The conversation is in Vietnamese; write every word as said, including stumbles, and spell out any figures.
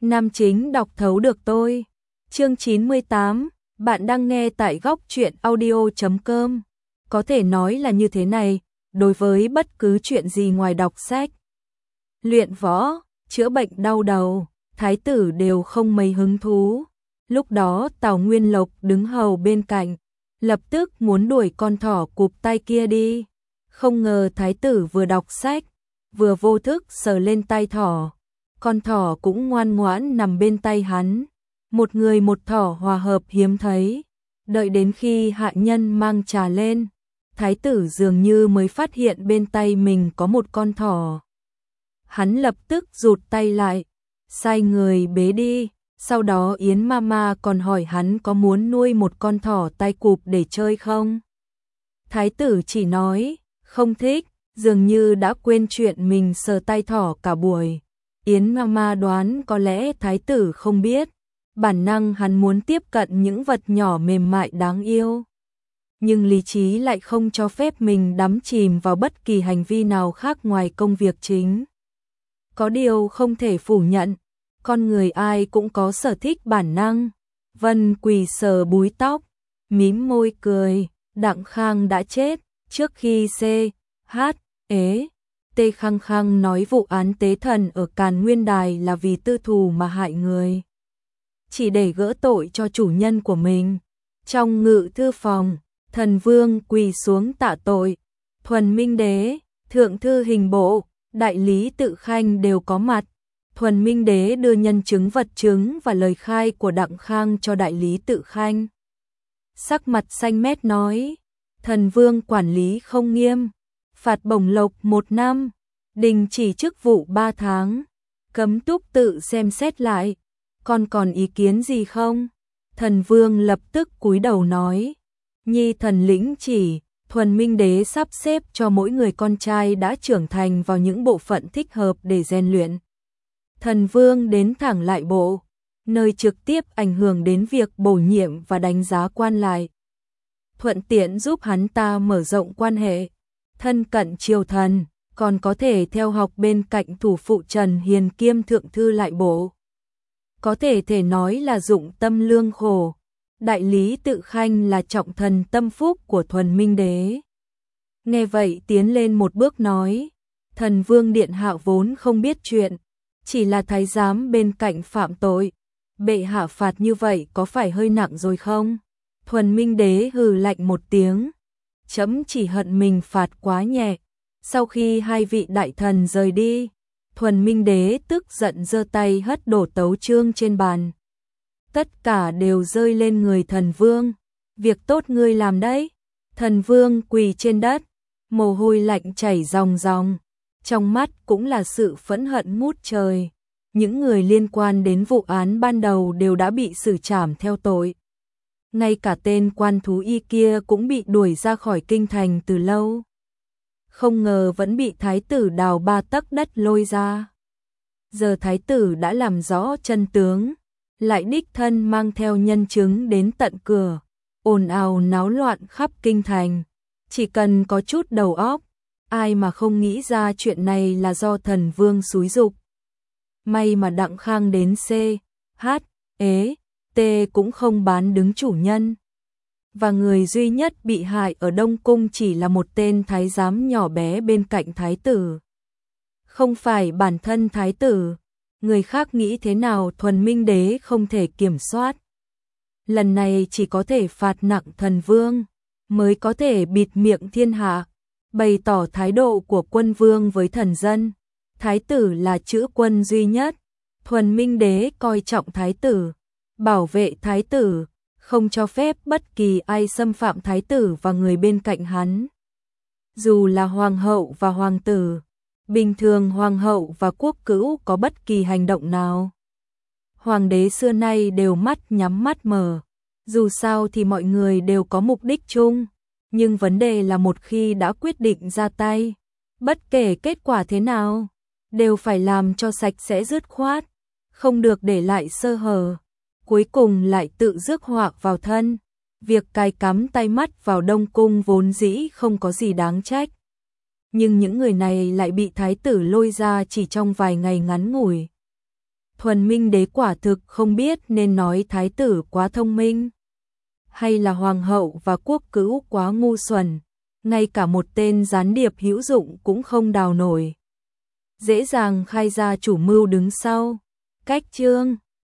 Nam chính đọc thấu được tôi. Chương chín mươi tám, bạn đang nghe tại góc truyện audio chấm com. Có thể nói là như thế này, đối với bất cứ chuyện gì ngoài đọc sách, luyện võ, chữa bệnh đau đầu, thái tử đều không mấy hứng thú. Lúc đó Tào Nguyên Lộc đứng hầu bên cạnh, lập tức muốn đuổi con thỏ cụp tay kia đi. Không ngờ thái tử vừa đọc sách, vừa vô thức sờ lên tay thỏ. Con thỏ cũng ngoan ngoãn nằm bên tay hắn. Một người một thỏ hòa hợp hiếm thấy. Đợi đến khi hạ nhân mang trà lên, thái tử dường như mới phát hiện bên tay mình có một con thỏ. Hắn lập tức rụt tay lại, sai người bế đi. Sau đó Yến Mama còn hỏi hắn có muốn nuôi một con thỏ tai cụp để chơi không. Thái tử chỉ nói, không thích, dường như đã quên chuyện mình sờ tay thỏ cả buổi. Yến Mama đoán có lẽ thái tử không biết, bản năng hắn muốn tiếp cận những vật nhỏ mềm mại đáng yêu. Nhưng lý trí lại không cho phép mình đắm chìm vào bất kỳ hành vi nào khác ngoài công việc chính. Có điều không thể phủ nhận, con người ai cũng có sở thích bản năng. Vân Quỳ sờ búi tóc, mím môi cười, Đặng Khang đã chết, trước khi C, H, ế, T khăng khăng nói vụ án tế thần ở Càn Nguyên Đài là vì tư thù mà hại người. Chỉ để gỡ tội cho chủ nhân của mình. Trong ngự thư phòng, thần vương quỳ xuống tạ tội, Thuần Minh Đế, thượng thư hình bộ, đại lý Tự Khanh đều có mặt. Thuần Minh Đế đưa nhân chứng vật chứng và lời khai của Đặng Khang cho đại lý Tự Khanh. Sắc mặt xanh mét nói, thần vương quản lý không nghiêm, phạt bổng lộc một năm, đình chỉ chức vụ ba tháng, cấm túc tự xem xét lại, còn còn ý kiến gì không? Thần vương lập tức cúi đầu nói, nhi thần lĩnh chỉ. Thuần Minh Đế sắp xếp cho mỗi người con trai đã trưởng thành vào những bộ phận thích hợp để rèn luyện. Thần vương đến thẳng lại bộ, nơi trực tiếp ảnh hưởng đến việc bổ nhiệm và đánh giá quan lại. Thuận tiện giúp hắn ta mở rộng quan hệ, thân cận triều thần, còn có thể theo học bên cạnh thủ phụ Trần Hiền kiêm thượng thư lại bộ. Có thể thể nói là dụng tâm lương khổ. Đại lý Tự Khanh là trọng thần tâm phúc của Thuần Minh Đế. Nghe vậy tiến lên một bước nói, thần vương điện hạ vốn không biết chuyện, chỉ là thái giám bên cạnh phạm tội, bệ hạ phạt như vậy có phải hơi nặng rồi không? Thuần Minh Đế hừ lạnh một tiếng, chấm chỉ hận mình phạt quá nhẹ. Sau khi hai vị đại thần rời đi, Thuần Minh Đế tức giận giơ tay hất đổ tấu chương trên bàn. Tất cả đều rơi lên người thần vương. Việc tốt ngươi làm đấy. Thần vương quỳ trên đất, mồ hôi lạnh chảy ròng ròng, trong mắt cũng là sự phẫn hận ngút trời. Những người liên quan đến vụ án ban đầu đều đã bị xử trảm theo tội. Ngay cả tên quan thú y kia cũng bị đuổi ra khỏi kinh thành từ lâu. Không ngờ vẫn bị thái tử đào ba tấc đất lôi ra. Giờ thái tử đã làm rõ chân tướng, lại đích thân mang theo nhân chứng đến tận cửa, ồn ào náo loạn khắp kinh thành. Chỉ cần có chút đầu óc, ai mà không nghĩ ra chuyện này là do thần vương xúi giục. May mà Đặng Khang đến C, H, ế, T cũng không bán đứng chủ nhân. Và người duy nhất bị hại ở Đông Cung chỉ là một tên thái giám nhỏ bé bên cạnh thái tử. Không phải bản thân thái tử. Người khác nghĩ thế nào Thuần Minh Đế không thể kiểm soát. Lần này chỉ có thể phạt nặng thần vương, mới có thể bịt miệng thiên hạ, bày tỏ thái độ của quân vương với thần dân. Thái tử là chữ quân duy nhất, Thuần Minh Đế coi trọng thái tử, bảo vệ thái tử, không cho phép bất kỳ ai xâm phạm thái tử và người bên cạnh hắn. Dù là hoàng hậu và hoàng tử, bình thường hoàng hậu và quốc cữu có bất kỳ hành động nào, hoàng đế xưa nay đều mắt nhắm mắt mở. Dù sao thì mọi người đều có mục đích chung, nhưng vấn đề là một khi đã quyết định ra tay, bất kể kết quả thế nào, đều phải làm cho sạch sẽ dứt khoát, không được để lại sơ hở. Cuối cùng lại tự rước họa vào thân. Việc cài cắm tay mắt vào Đông Cung vốn dĩ không có gì đáng trách. Nhưng những người này lại bị thái tử lôi ra chỉ trong vài ngày ngắn ngủi. Thuần Minh Đế quả thực không biết nên nói thái tử quá thông minh, hay là hoàng hậu và quốc cữu quá ngu xuẩn, ngay cả một tên gián điệp hữu dụng cũng không đào nổi. Dễ dàng khai ra chủ mưu đứng sau. Cách chương